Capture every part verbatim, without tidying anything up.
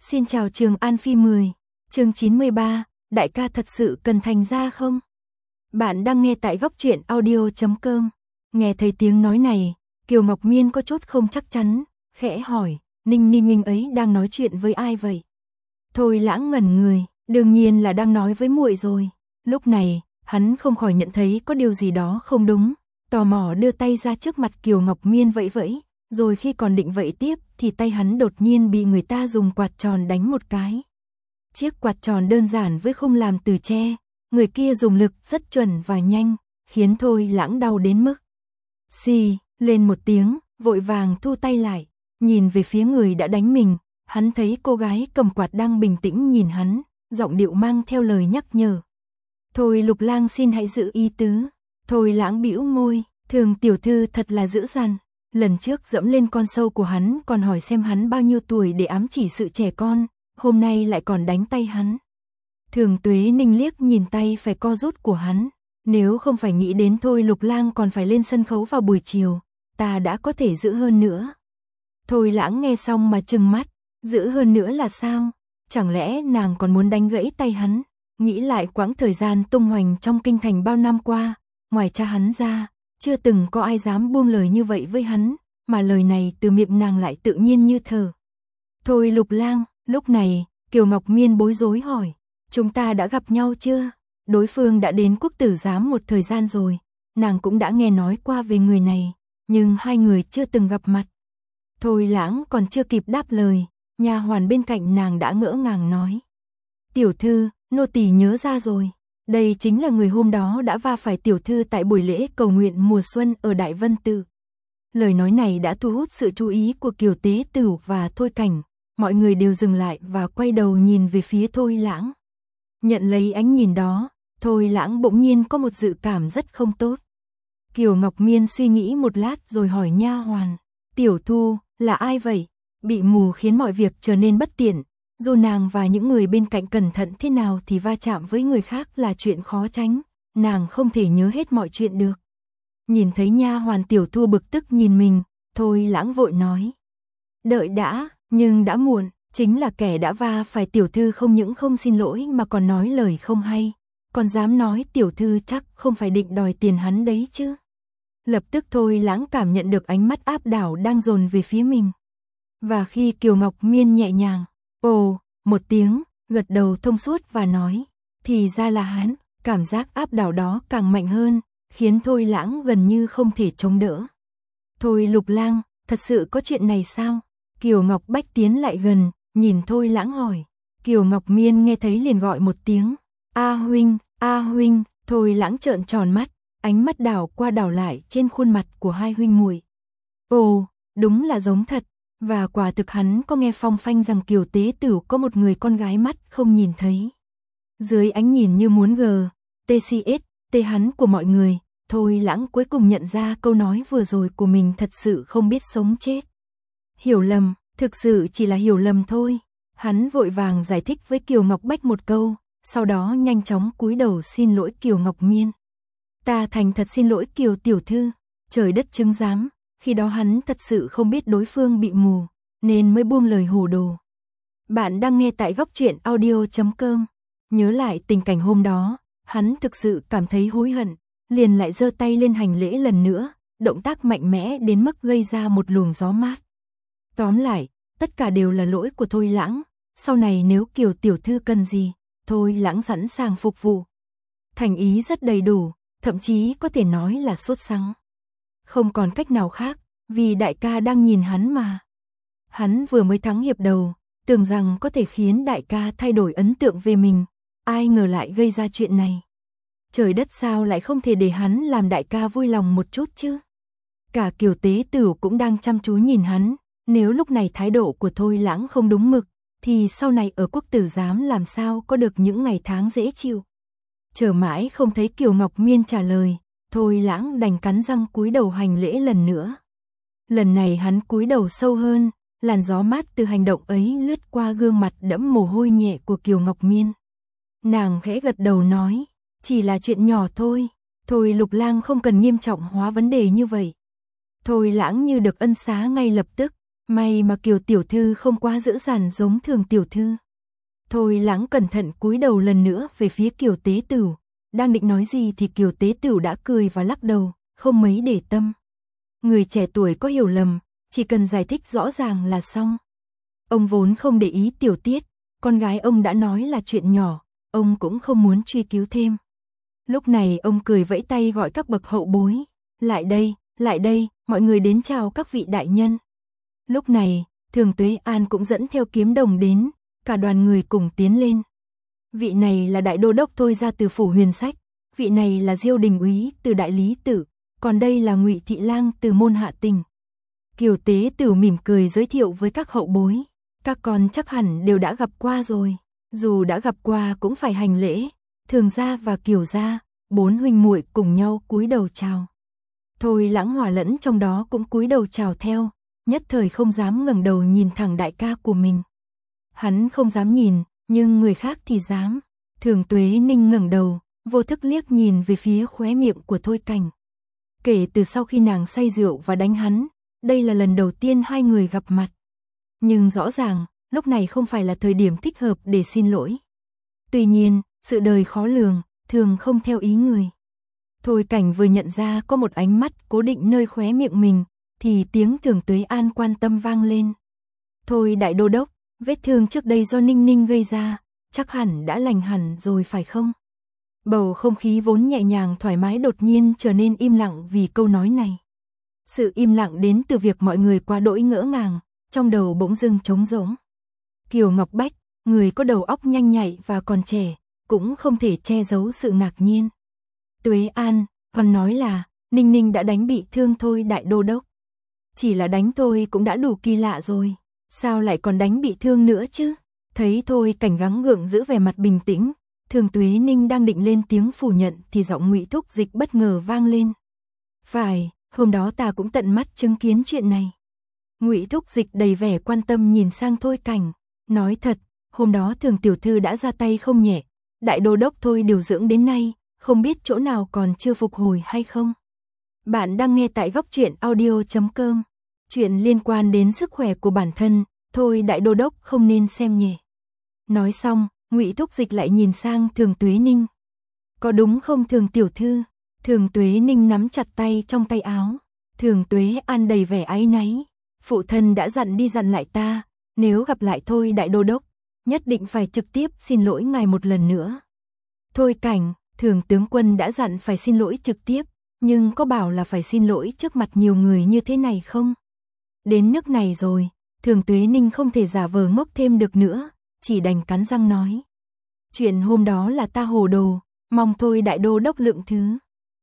Xin chào Trường An Phi mười, chương chín mươi ba, đại ca thật sự cần thành ra không? Bạn đang nghe tại góc truyện audio chấm com. Nghe thấy tiếng nói này, Kiều Ngọc Miên có chút không chắc chắn, khẽ hỏi, Ninh Ninh Ninh ấy đang nói chuyện với ai vậy? Thôi Lãng ngẩn người, đương nhiên là đang nói với muội rồi. Lúc này, hắn không khỏi nhận thấy có điều gì đó không đúng, tò mò đưa tay ra trước mặt Kiều Ngọc Miên vẫy vẫy, rồi khi còn định vẫy tiếp thì tay hắn đột nhiên bị người ta dùng quạt tròn đánh một cái. Chiếc quạt tròn đơn giản với khung làm từ tre, người kia dùng lực rất chuẩn và nhanh, khiến Thôi Lãng đau đến mức xì lên một tiếng, vội vàng thu tay lại, nhìn về phía người đã đánh mình, hắn thấy cô gái cầm quạt đang bình tĩnh nhìn hắn, giọng điệu mang theo lời nhắc nhở. Thôi Lục Lang xin hãy giữ ý tứ. Thôi Lãng bĩu môi, Thường tiểu thư thật là dữ dằn. Lần trước dẫm lên con sâu của hắn còn hỏi xem hắn bao nhiêu tuổi để ám chỉ sự trẻ con, hôm nay lại còn đánh tay hắn. Thường Tuế Ninh liếc nhìn tay phải co rút của hắn, nếu không phải nghĩ đến Thôi Lục Lang còn phải lên sân khấu vào buổi chiều, ta đã có thể giữ hơn nữa. Thôi Lãng nghe xong mà trừng mắt, giữ hơn nữa là sao? Chẳng lẽ nàng còn muốn đánh gãy tay hắn? Nghĩ lại quãng thời gian tung hoành trong kinh thành bao năm qua, ngoài cha hắn ra, chưa từng có ai dám buông lời như vậy với hắn, mà lời này từ miệng nàng lại tự nhiên như thở. Thôi Lục Lang, lúc này, Kiều Ngọc Miên bối rối hỏi, chúng ta đã gặp nhau chưa? Đối phương đã đến Quốc tử giám một thời gian rồi, nàng cũng đã nghe nói qua về người này, nhưng hai người chưa từng gặp mặt. Thôi Lãng còn chưa kịp đáp lời, nha hoàn bên cạnh nàng đã ngỡ ngàng nói. Tiểu thư, nô tỳ nhớ ra rồi. Đây chính là người hôm đó đã va phải tiểu thư tại buổi lễ cầu nguyện mùa xuân ở Đại Vân Tự. Lời nói này đã thu hút sự chú ý của Kiều Tế Tửu và Thôi Cảnh, mọi người đều dừng lại và quay đầu nhìn về phía Thôi Lãng. Nhận lấy ánh nhìn đó, Thôi Lãng bỗng nhiên có một dự cảm rất không tốt. Kiều Ngọc Miên suy nghĩ một lát rồi hỏi nha hoàn, tiểu thu, là ai vậy? Bị mù khiến mọi việc trở nên bất tiện. Dù nàng và những người bên cạnh cẩn thận thế nào thì va chạm với người khác là chuyện khó tránh, nàng không thể nhớ hết mọi chuyện được. Nhìn thấy nha hoàn tiểu thu bực tức nhìn mình, Thôi Lãng vội nói. Đợi đã, nhưng đã muộn, chính là kẻ đã va phải tiểu thư không những không xin lỗi mà còn nói lời không hay, còn dám nói tiểu thư chắc không phải định đòi tiền hắn đấy chứ. Lập tức Thôi Lãng cảm nhận được ánh mắt áp đảo đang dồn về phía mình. Và khi Kiều Ngọc Miên nhẹ nhàng ồ, một tiếng, gật đầu thông suốt và nói, thì ra là hắn, cảm giác áp đảo đó càng mạnh hơn, khiến Thôi Lãng gần như không thể chống đỡ. Thôi Lục Lang, thật sự có chuyện này sao? Kiều Ngọc Bách tiến lại gần, nhìn Thôi Lãng hỏi. Kiều Ngọc Miên nghe thấy liền gọi một tiếng, A huynh, A huynh, Thôi Lãng trợn tròn mắt, ánh mắt đảo qua đảo lại trên khuôn mặt của hai huynh muội. Ồ, đúng là giống thật. Và quả thực hắn có nghe phong phanh rằng Kiều Tế Tửu có một người con gái mắt không nhìn thấy. Dưới ánh nhìn như muốn gờ, tê xê ét, tê hắn của mọi người, Thôi Lãng cuối cùng nhận ra câu nói vừa rồi của mình thật sự không biết sống chết. Hiểu lầm, thực sự chỉ là hiểu lầm thôi. Hắn vội vàng giải thích với Kiều Ngọc Bách một câu, sau đó nhanh chóng cúi đầu xin lỗi Kiều Ngọc Miên. Ta thành thật xin lỗi Kiều tiểu thư, trời đất chứng giám. Khi đó hắn thật sự không biết đối phương bị mù, nên mới buông lời hồ đồ. Bạn đang nghe tại góc truyện audio chấm com. Nhớ lại tình cảnh hôm đó, hắn thực sự cảm thấy hối hận, liền lại giơ tay lên hành lễ lần nữa, động tác mạnh mẽ đến mức gây ra một luồng gió mát. Tóm lại, tất cả đều là lỗi của Thôi Lãng, sau này nếu Kiều tiểu thư cần gì, Thôi Lãng sẵn sàng phục vụ. Thành ý rất đầy đủ, thậm chí có thể nói là sốt sắng. Không còn cách nào khác, vì đại ca đang nhìn hắn mà. Hắn vừa mới thắng hiệp đầu, tưởng rằng có thể khiến đại ca thay đổi ấn tượng về mình, ai ngờ lại gây ra chuyện này. Trời đất sao lại không thể để hắn làm đại ca vui lòng một chút chứ? Cả Kiều Tế Tửu cũng đang chăm chú nhìn hắn, nếu lúc này thái độ của Thôi Lãng không đúng mực, thì sau này ở Quốc tử giám làm sao có được những ngày tháng dễ chịu. Chờ mãi không thấy Kiều Ngọc Miên trả lời, Thôi Lãng đành cắn răng cúi đầu hành lễ lần nữa. Lần này hắn cúi đầu sâu hơn, làn gió mát từ hành động ấy lướt qua gương mặt đẫm mồ hôi nhẹ của Kiều Ngọc Miên. Nàng khẽ gật đầu nói, chỉ là chuyện nhỏ thôi, Thôi Lục Lang không cần nghiêm trọng hóa vấn đề như vậy. Thôi Lãng như được ân xá ngay lập tức, May mà Kiều tiểu thư không quá dữ dằn giống Thường tiểu thư. Thôi Lãng cẩn thận cúi đầu lần nữa về phía Kiều tế tửu, đang định nói gì thì Kiều tế tửu đã cười và lắc đầu, không mấy để tâm. Người trẻ tuổi có hiểu lầm, chỉ cần giải thích rõ ràng là xong. Ông vốn không để ý tiểu tiết, con gái ông đã nói là chuyện nhỏ, ông cũng không muốn truy cứu thêm. Lúc này ông cười vẫy tay gọi các bậc hậu bối, lại đây, lại đây, mọi người đến chào các vị đại nhân. Lúc này, Thường Tuế An cũng dẫn theo kiếm đồng đến, cả đoàn người cùng tiến lên. Vị này là đại đô đốc Thôi ra từ phủ Huyền Sách, vị này là Diêu đình úy từ Đại Lý Tự, còn đây là Ngụy Thị Lang từ môn Hạ Tình. Kiều tế tửu mỉm cười giới thiệu với các hậu bối, các con chắc hẳn đều đã gặp qua rồi, dù đã gặp qua cũng phải hành lễ. Thường gia và Kiều gia, bốn huynh muội cùng nhau cúi đầu chào. Thôi Lãng hòa lẫn trong đó cũng cúi đầu chào theo, nhất thời không dám ngẩng đầu nhìn thẳng đại ca của mình. Hắn không dám nhìn, nhưng người khác thì dám. Thường Tuế Ninh ngẩng đầu, vô thức liếc nhìn về phía khóe miệng của Thôi Cảnh. Kể từ sau khi nàng say rượu và đánh hắn, đây là lần đầu tiên hai người gặp mặt. Nhưng rõ ràng, lúc này không phải là thời điểm thích hợp để xin lỗi. Tuy nhiên, sự đời khó lường, thường không theo ý người. Thôi Cảnh vừa nhận ra có một ánh mắt cố định nơi khóe miệng mình, thì tiếng Thường Tuế An quan tâm vang lên. Thôi đại đô đốc, vết thương trước đây do Ninh Ninh gây ra, chắc hẳn đã lành hẳn rồi phải không? Bầu không khí vốn nhẹ nhàng thoải mái đột nhiên trở nên im lặng vì câu nói này. Sự im lặng đến từ việc mọi người quá đỗi ngỡ ngàng, trong đầu bỗng dưng trống rỗng. Kiều Ngọc Bách, người có đầu óc nhanh nhạy và còn trẻ, cũng không thể che giấu sự ngạc nhiên. Tuế An, còn nói là, Ninh Ninh đã đánh bị thương Thôi đại đô đốc. Chỉ là đánh thôi cũng đã đủ kỳ lạ rồi, sao lại còn đánh bị thương nữa chứ? Thấy Thôi Cảnh gắng gượng giữ vẻ mặt bình tĩnh, Thường Tuế Ninh đang định lên tiếng phủ nhận thì giọng Ngụy Thúc Dịch bất ngờ vang lên. Phải, hôm đó ta cũng tận mắt chứng kiến chuyện này. Ngụy Thúc Dịch đầy vẻ quan tâm nhìn sang Thôi Cảnh, nói thật, hôm đó Thường tiểu thư đã ra tay không nhẹ, đại đô đốc Thôi điều dưỡng đến nay, không biết chỗ nào còn chưa phục hồi hay không. Bạn đang nghe tại góc truyện audio chấm com, chuyện liên quan đến sức khỏe của bản thân, Thôi đại đô đốc không nên xem nhẹ. Nói xong, Ngụy Thúc Dịch lại nhìn sang Thường Tuế Ninh. Có đúng không Thường tiểu thư? Thường Tuế Ninh nắm chặt tay trong tay áo. Thường Tuế An đầy vẻ áy náy. Phụ thân đã dặn đi dặn lại ta, nếu gặp lại Thôi đại đô đốc, nhất định phải trực tiếp xin lỗi ngài một lần nữa. Thôi Cảnh, Thường tướng quân đã dặn phải xin lỗi trực tiếp, nhưng có bảo là phải xin lỗi trước mặt nhiều người như thế này không? Đến nước này rồi, Thường Tuế Ninh không thể giả vờ ngốc thêm được nữa, chỉ đành cắn răng nói. Chuyện hôm đó là ta hồ đồ, mong Thôi đại đô đốc lượng thứ.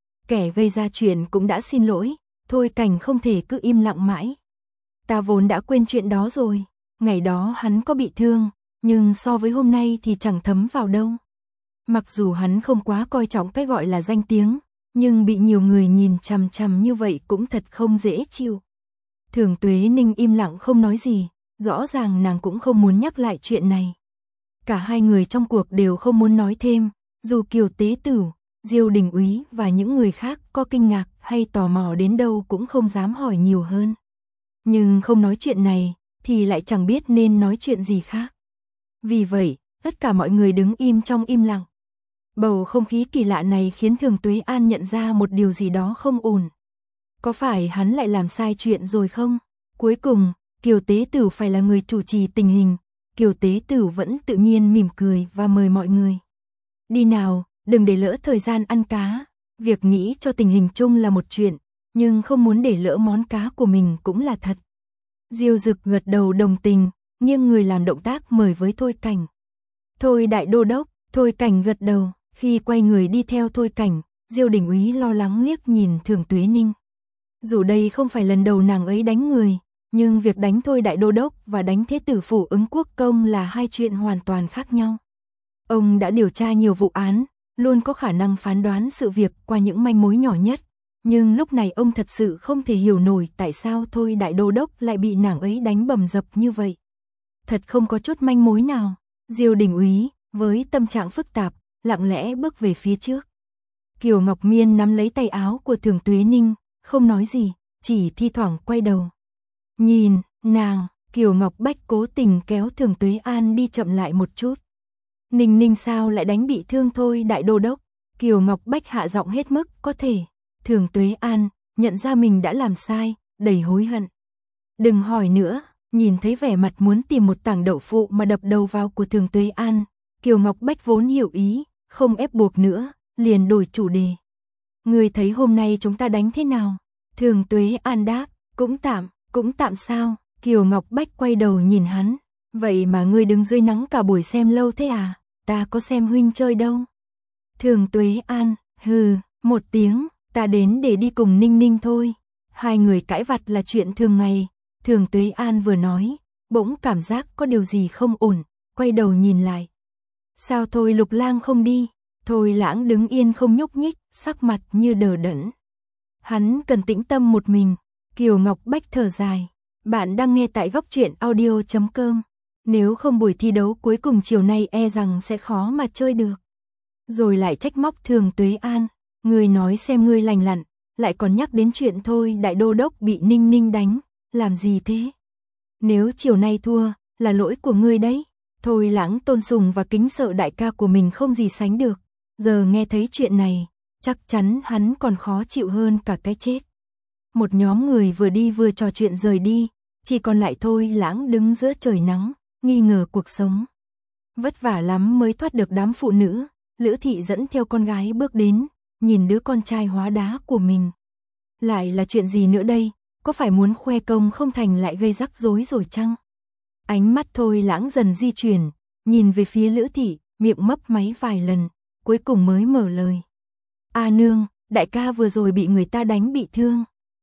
Kẻ gây ra chuyện cũng đã xin lỗi, Thôi Cảnh không thể cứ im lặng mãi. Ta vốn đã quên chuyện đó rồi, ngày đó hắn có bị thương, nhưng so với hôm nay thì chẳng thấm vào đâu. Mặc dù hắn không quá coi trọng cái gọi là danh tiếng, nhưng bị nhiều người nhìn chằm chằm như vậy cũng thật không dễ chịu. Thường Tuế Ninh im lặng không nói gì, rõ ràng nàng cũng không muốn nhắc lại chuyện này. Cả hai người trong cuộc đều không muốn nói thêm, dù Kiều tế tửu, Diêu đình úy và những người khác có kinh ngạc hay tò mò đến đâu cũng không dám hỏi nhiều hơn. Nhưng không nói chuyện này, thì lại chẳng biết nên nói chuyện gì khác. Vì vậy, tất cả mọi người đứng im trong im lặng. Bầu không khí kỳ lạ này khiến Thường Tuế An nhận ra một điều gì đó không ổn. Có phải hắn lại làm sai chuyện rồi không? Cuối cùng, Kiều tế tửu phải là người chủ trì tình hình. Kiều tế tửu vẫn tự nhiên mỉm cười và mời mọi người. Đi nào, đừng để lỡ thời gian ăn cá. Việc nghĩ cho tình hình chung là một chuyện, nhưng không muốn để lỡ món cá của mình cũng là thật. Diêu Dực gật đầu đồng tình, nghiêng người làm động tác mời với Thôi Cảnh. Thôi đại đô đốc, Thôi Cảnh gật đầu, khi quay người đi theo Thôi Cảnh, Diêu đình úy lo lắng liếc nhìn Thường Tuế Ninh. Dù đây không phải lần đầu nàng ấy đánh người, nhưng việc đánh Thôi đại đô đốc và đánh thế tử phủ Ứng Quốc công là hai chuyện hoàn toàn khác nhau. Ông đã điều tra nhiều vụ án, luôn có khả năng phán đoán sự việc qua những manh mối nhỏ nhất, nhưng lúc này ông thật sự không thể hiểu nổi tại sao Thôi đại đô đốc lại bị nàng ấy đánh bầm dập như vậy. Thật không có chút manh mối nào. Diêu đình úy, với tâm trạng phức tạp, lặng lẽ bước về phía trước. Kiều Ngọc Miên nắm lấy tay áo của Thường Tuế Ninh, không nói gì, chỉ thi thoảng quay đầu. Nhìn, Nàng, Kiều Ngọc Bách cố tình kéo Thường Tuế An đi chậm lại một chút. Ninh Ninh sao lại đánh bị thương thôi đại đô đốc? Kiều Ngọc Bách hạ giọng hết mức có thể. Thường Tuế An nhận ra mình đã làm sai, đầy hối hận. Đừng hỏi nữa, nhìn thấy vẻ mặt muốn tìm một tảng đậu phụ mà đập đầu vào của Thường Tuế An, Kiều Ngọc Bách vốn hiểu ý, không ép buộc nữa, liền đổi chủ đề. Ngươi thấy hôm nay chúng ta đánh thế nào? Thường Tuế An đáp, cũng tạm, cũng tạm sao? Kiều Ngọc Bách quay đầu nhìn hắn, vậy mà ngươi đứng dưới nắng cả buổi xem lâu thế à? Ta có xem huynh chơi đâu. Thường Tuế An, hừ, một tiếng, ta đến để đi cùng Ninh Ninh thôi. Hai người cãi vặt là chuyện thường ngày. Thường Tuế An vừa nói, bỗng cảm giác có điều gì không ổn, quay đầu nhìn lại. Sao Thôi Lục Lang không đi? Thôi Lãng đứng yên không nhúc nhích, sắc mặt như đờ đẫn. Hắn cần tĩnh tâm một mình. Kiều Ngọc Bách thở dài. Bạn đang nghe tại góc truyện audio chấm com. Nếu không buổi thi đấu cuối cùng chiều nay e rằng sẽ khó mà chơi được. Rồi lại trách móc Thường Tuế An. Ngươi nói xem ngươi lành lặn, lại còn nhắc đến chuyện Thôi đại đô đốc bị Ninh Ninh đánh. Làm gì thế? Nếu chiều nay thua, là lỗi của ngươi đấy. Thôi Lãng tôn sùng và kính sợ đại ca của mình không gì sánh được. Giờ nghe thấy chuyện này, chắc chắn hắn còn khó chịu hơn cả cái chết. Một nhóm người vừa đi vừa trò chuyện rời đi, chỉ còn lại Thôi Lãng đứng giữa trời nắng, nghi ngờ cuộc sống. Vất vả lắm mới thoát được đám phụ nữ, Lữ Thị dẫn theo con gái bước đến, nhìn đứa con trai hóa đá của mình. Lại là chuyện gì nữa đây, có phải muốn khoe công không thành lại gây rắc rối rồi chăng? Ánh mắt Thôi Lãng dần di chuyển, nhìn về phía Lữ Thị, miệng mấp máy vài lần, cuối cùng mới mở lời. A nương, đại ca vừa rồi bị người ta đánh bị thương.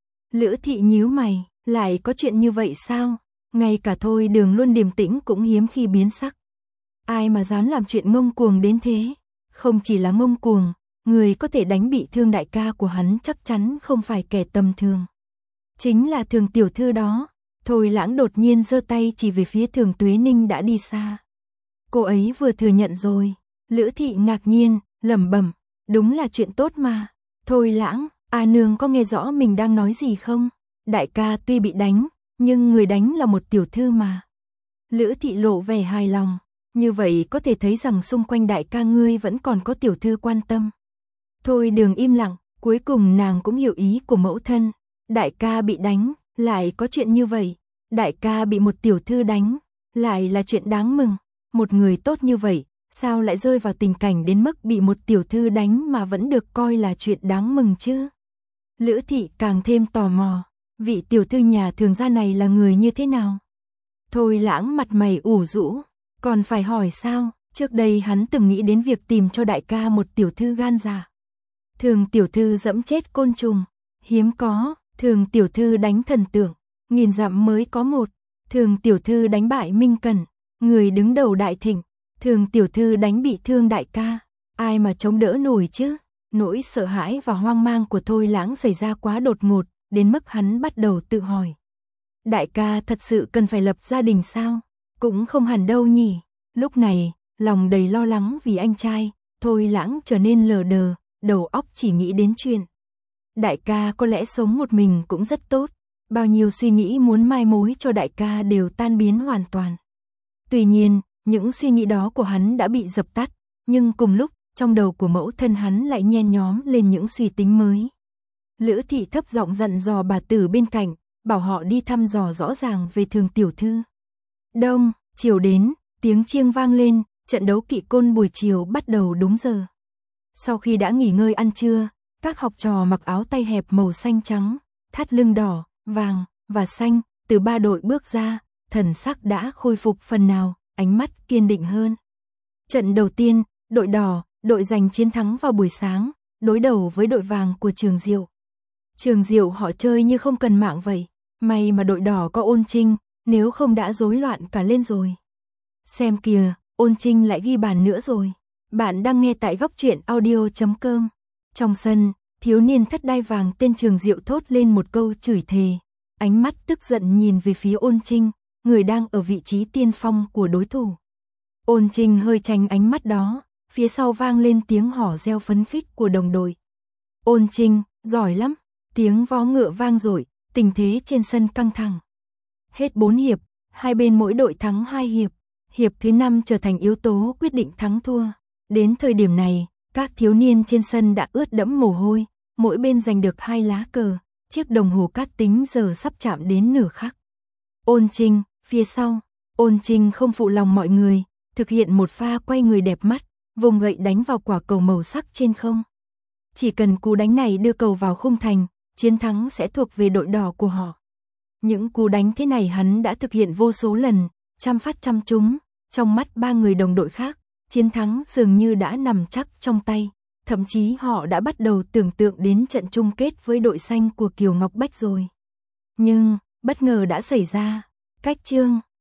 Lữ Thị nhíu mày, lại có chuyện như vậy sao? Ngay cả Thôi Đường luôn điềm tĩnh cũng hiếm khi biến sắc. Ai mà dám làm chuyện ngông cuồng đến thế? Không chỉ là ngông cuồng, người có thể đánh bị thương đại ca của hắn chắc chắn không phải kẻ tầm thường. Chính là Thường tiểu thư đó. Thôi Lãng đột nhiên giơ tay chỉ về phía Thường Tuế Ninh đã đi xa. Cô ấy vừa thừa nhận rồi. Lữ Thị ngạc nhiên, lẩm bẩm, đúng là chuyện tốt mà. Thôi Lãng, A nương có nghe rõ mình đang nói gì không? Đại ca tuy bị đánh, nhưng người đánh là một tiểu thư mà. Lữ Thị lộ vẻ hài lòng, như vậy có thể thấy rằng xung quanh đại ca ngươi vẫn còn có tiểu thư quan tâm. Thôi Đường im lặng, cuối cùng nàng cũng hiểu ý của mẫu thân. Đại ca bị đánh, lại có chuyện như vậy. Đại ca bị một tiểu thư đánh, lại là chuyện đáng mừng. Một người tốt như vậy, sao lại rơi vào tình cảnh đến mức bị một tiểu thư đánh mà vẫn được coi là chuyện đáng mừng chứ? Lữ Thị càng thêm tò mò, vị tiểu thư nhà Thường gia này là người như thế nào? Thôi Lãng mặt mày ủ rũ, còn phải hỏi sao? Trước đây hắn từng nghĩ đến việc tìm cho đại ca một tiểu thư gan dạ. Thường tiểu thư dẫm chết côn trùng, hiếm có. Thường tiểu thư đánh thần tượng, nghìn dặm mới có một. Thường tiểu thư đánh bại Minh Cẩn, người đứng đầu đại thịnh. Thường tiểu thư đánh bị thương đại ca, ai mà chống đỡ nổi chứ? Nỗi sợ hãi và hoang mang của Thôi Lãng xảy ra quá đột ngột, đến mức hắn bắt đầu tự hỏi. Đại ca thật sự cần phải lập gia đình sao? Cũng không hẳn đâu nhỉ. Lúc này, lòng đầy lo lắng vì anh trai, Thôi Lãng trở nên lờ đờ, đầu óc chỉ nghĩ đến chuyện. Đại ca có lẽ sống một mình cũng rất tốt, bao nhiêu suy nghĩ muốn mai mối cho đại ca đều tan biến hoàn toàn. Tuy nhiên, những suy nghĩ đó của hắn đã bị dập tắt, nhưng cùng lúc, trong đầu của mẫu thân hắn lại nhen nhóm lên những suy tính mới. Lữ Thị thấp giọng dặn dò bà tử bên cạnh, bảo họ đi thăm dò rõ ràng về Thường tiểu thư. Đông, chiều đến, tiếng chiêng vang lên, trận đấu kỵ côn buổi chiều bắt đầu đúng giờ. Sau khi đã nghỉ ngơi ăn trưa, các học trò mặc áo tay hẹp màu xanh trắng, thắt lưng đỏ, vàng và xanh, từ ba đội bước ra, thần sắc đã khôi phục phần nào, ánh mắt kiên định hơn. Trận đầu tiên, đội đỏ, đội giành chiến thắng vào buổi sáng, đối đầu với đội vàng của Trường Diệu. Trường Diệu họ chơi như không cần mạng vậy, may mà đội đỏ có Ôn Trinh, nếu không đã rối loạn cả lên rồi. Xem kìa, Ôn Trinh lại ghi bàn nữa rồi. Bạn đang nghe tại góc truyện audio chấm com. Trong sân, thiếu niên thất đai vàng tên Trường Diệu thốt lên một câu chửi thề, ánh mắt tức giận nhìn về phía Ôn Trinh, người đang ở vị trí tiên phong của đối thủ. Ôn Trinh hơi tránh ánh mắt đó, phía sau vang lên tiếng hò reo phấn khích của đồng đội. Ôn Trinh, giỏi lắm, tiếng vó ngựa vang dội, tình thế trên sân căng thẳng. Hết bốn hiệp, hai bên mỗi đội thắng hai hiệp. Hiệp thứ năm trở thành yếu tố quyết định thắng thua. Đến thời điểm này, các thiếu niên trên sân đã ướt đẫm mồ hôi, mỗi bên giành được hai lá cờ, chiếc đồng hồ cát tính giờ sắp chạm đến nửa khắc. Ôn Trinh, phía sau, Ôn Trinh không phụ lòng mọi người, thực hiện một pha quay người đẹp mắt, vùng gậy đánh vào quả cầu màu sắc trên không. Chỉ cần cú đánh này đưa cầu vào khung thành, chiến thắng sẽ thuộc về đội đỏ của họ. Những cú đánh thế này hắn đã thực hiện vô số lần, trăm phát trăm trúng, trong mắt ba người đồng đội khác, chiến thắng dường như đã nằm chắc trong tay, thậm chí họ đã bắt đầu tưởng tượng đến trận chung kết với đội xanh của Kiều Ngọc Bách rồi. Nhưng, bất ngờ đã xảy ra, cách chương